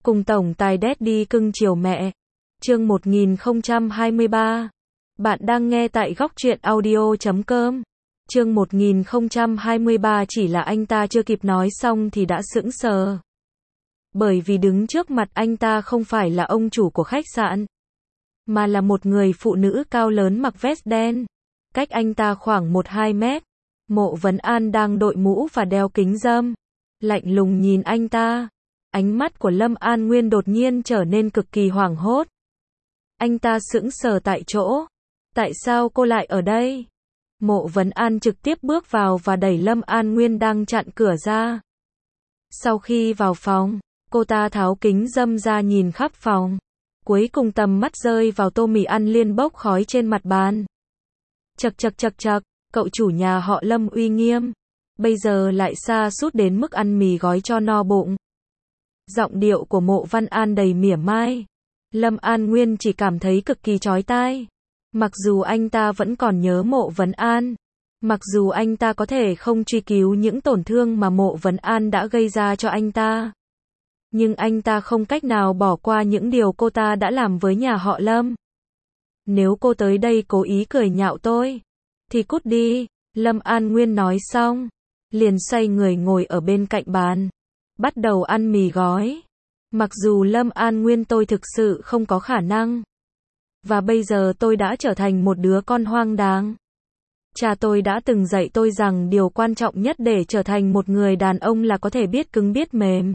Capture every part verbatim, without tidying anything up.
Cùng tổng tài Daddy cưng chiều mẹ. Chương một nghìn không trăm hai mươi ba. Bạn đang nghe tại góc truyện audio chấm com. Chương một nghìn không trăm hai mươi ba chỉ là anh ta chưa kịp nói xong thì đã sững sờ. Bởi vì đứng trước mặt anh ta không phải là ông chủ của khách sạn, mà là một người phụ nữ cao lớn mặc vest đen. Cách anh ta khoảng một hai mét. Mộ Vấn An đang đội mũ và đeo kính râm. Lạnh lùng nhìn anh ta. Ánh mắt của Lâm An Nguyên đột nhiên trở nên cực kỳ hoảng hốt. Anh ta sững sờ tại chỗ. Tại sao cô lại ở đây? Mộ Vấn An trực tiếp bước vào và đẩy Lâm An Nguyên đang chặn cửa ra. Sau khi vào phòng, cô ta tháo kính râm ra nhìn khắp phòng. Cuối cùng tầm mắt rơi vào tô mì ăn liên bốc khói trên mặt bàn. Chậc chậc chậc chậc, cậu chủ nhà họ Lâm uy nghiêm. Bây giờ lại sa sút đến mức ăn mì gói cho no bụng. Giọng điệu của Mộ Văn An đầy mỉa mai. Lâm An Nguyên chỉ cảm thấy cực kỳ chói tai. Mặc dù anh ta vẫn còn nhớ Mộ Vấn An. Mặc dù anh ta có thể không truy cứu những tổn thương mà Mộ Vấn An đã gây ra cho anh ta. Nhưng anh ta không cách nào bỏ qua những điều cô ta đã làm với nhà họ Lâm. Nếu cô tới đây cố ý cười nhạo tôi, thì cút đi. Lâm An Nguyên nói xong, liền xoay người ngồi ở bên cạnh bàn, bắt đầu ăn mì gói. Mặc dù Lâm An Nguyên tôi thực sự không có khả năng. Và bây giờ tôi đã trở thành một đứa con hoang đáng. Cha tôi đã từng dạy tôi rằng điều quan trọng nhất để trở thành một người đàn ông là có thể biết cứng biết mềm.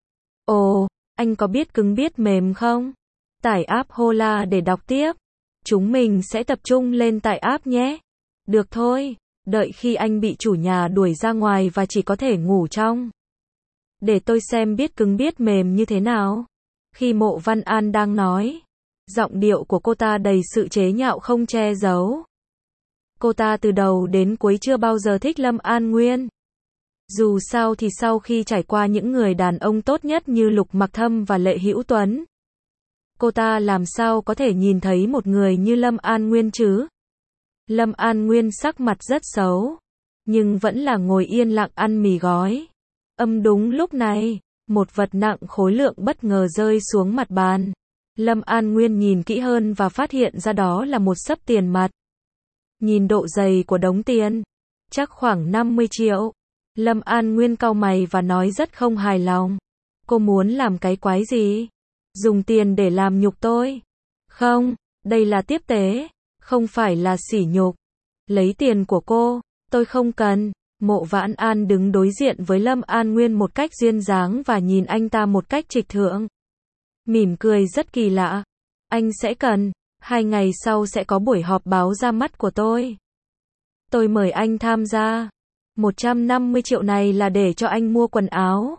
Ồ, anh có biết cứng biết mềm không? Tải app Hola để đọc tiếp. Chúng mình sẽ tập trung lên tải app nhé. Được thôi, đợi khi anh bị chủ nhà đuổi ra ngoài và chỉ có thể ngủ trong. Để tôi xem biết cứng biết mềm như thế nào. Khi Mộ Văn An đang nói, giọng điệu của cô ta đầy sự chế nhạo không che giấu. Cô ta từ đầu đến cuối chưa bao giờ thích Lâm An Nguyên. Dù sao thì sau khi trải qua những người đàn ông tốt nhất như Lục Mặc Thâm và Lệ Hữu Tuấn, cô ta làm sao có thể nhìn thấy một người như Lâm An Nguyên chứ? Lâm An Nguyên sắc mặt rất xấu, nhưng vẫn là ngồi yên lặng ăn mì gói. Âm đúng lúc này, một vật nặng khối lượng bất ngờ rơi xuống mặt bàn. Lâm An Nguyên nhìn kỹ hơn và phát hiện ra đó là một xấp tiền mặt. Nhìn độ dày của đống tiền, chắc khoảng năm mươi triệu. Lâm An Nguyên cau mày và nói rất không hài lòng. Cô muốn làm cái quái gì? Dùng tiền để làm nhục tôi? Không, đây là tiếp tế, không phải là sỉ nhục. Lấy tiền của cô, tôi không cần. Mộ Vãn An đứng đối diện với Lâm An Nguyên một cách duyên dáng và nhìn anh ta một cách trịch thượng. Mỉm cười rất kỳ lạ. Anh sẽ cần, hai ngày sau sẽ có buổi họp báo ra mắt của tôi. Tôi mời anh tham gia. một trăm năm mươi triệu này là để cho anh mua quần áo.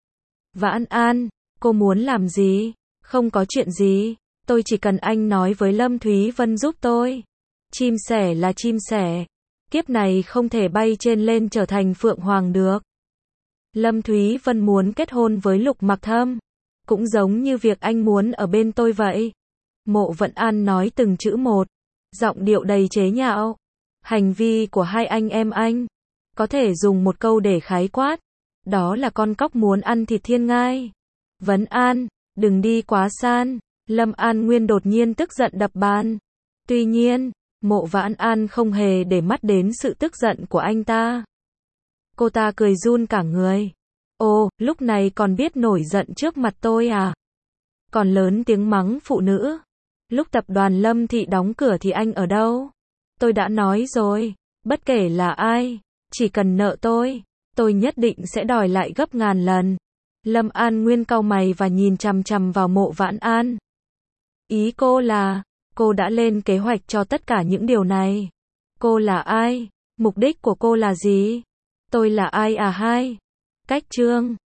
Vãn An, cô muốn làm gì? Không có chuyện gì. Tôi chỉ cần anh nói với Lâm Thúy Vân giúp tôi. Chim sẻ là chim sẻ. Kiếp này không thể bay trên lên trở thành phượng hoàng được. Lâm Thúy Vân muốn kết hôn với Lục Mặc Thâm. Cũng giống như việc anh muốn ở bên tôi vậy. Mộ Vận An nói từng chữ một. Giọng điệu đầy chế nhạo. Hành vi của hai anh em anh có thể dùng một câu để khái quát. Đó là con cóc muốn ăn thịt thiên ngai. Vấn An, đừng đi quá san. Lâm An Nguyên đột nhiên tức giận đập bàn. Tuy nhiên, Mộ Vãn An không hề để mắt đến sự tức giận của anh ta. Cô ta cười run cả người. Ồ, lúc này còn biết nổi giận trước mặt tôi à? Còn lớn tiếng mắng phụ nữ. Lúc tập đoàn Lâm Thị đóng cửa thì anh ở đâu? Tôi đã nói rồi, bất kể là ai, chỉ cần nợ tôi, tôi nhất định sẽ đòi lại gấp ngàn lần. Lâm An Nguyên cau mày và nhìn chằm chằm vào Mộ Vãn An. Ý cô là, cô đã lên kế hoạch cho tất cả những điều này. Cô là ai? Mục đích của cô là gì? Tôi là ai à hai? Cách chương